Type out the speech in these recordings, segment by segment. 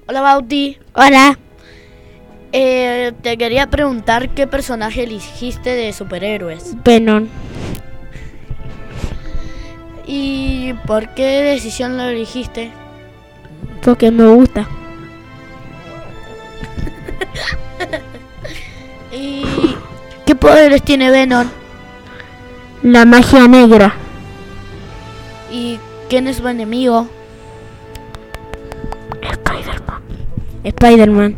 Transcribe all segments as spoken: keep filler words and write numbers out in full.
Hola Bauti. Hola. Eh, te quería preguntar qué personaje elegiste de superhéroes. Venom. ¿Y por qué decisión lo elegiste? Porque me gusta. ¿Y qué poderes tiene Venom? La magia negra. ¿Y quién es su enemigo? Spider-Man. Spider-Man.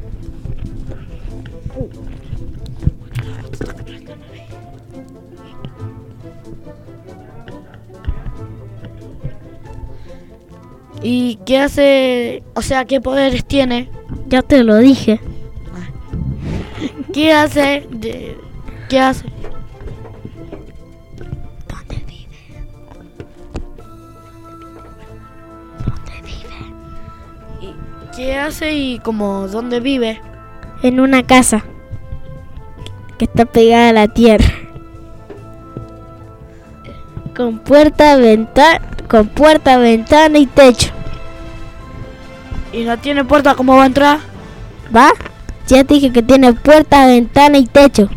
¿Y qué hace? O sea, ¿qué poderes tiene? Ya te lo dije. ¿Qué hace? De, ¿Qué hace? ¿Dónde vive? ¿Dónde vive? ¿Y qué hace y como dónde vive? En una casa que está pegada a la tierra. Con puerta, ventana, con puerta, ventana y techo. ¿Y no tiene puerta? ¿Cómo va a entrar? ¿Va? Ya te dije que tiene puerta, ventana y techo.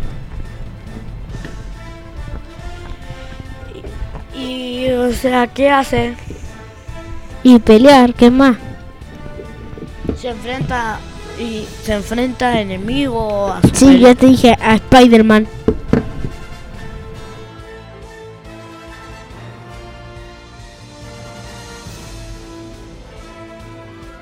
Y, y o sea, ¿qué hace? Y pelear, ¿qué más? Se enfrenta y se enfrenta a enemigos. A Sí, ya te dije a Spider-Man.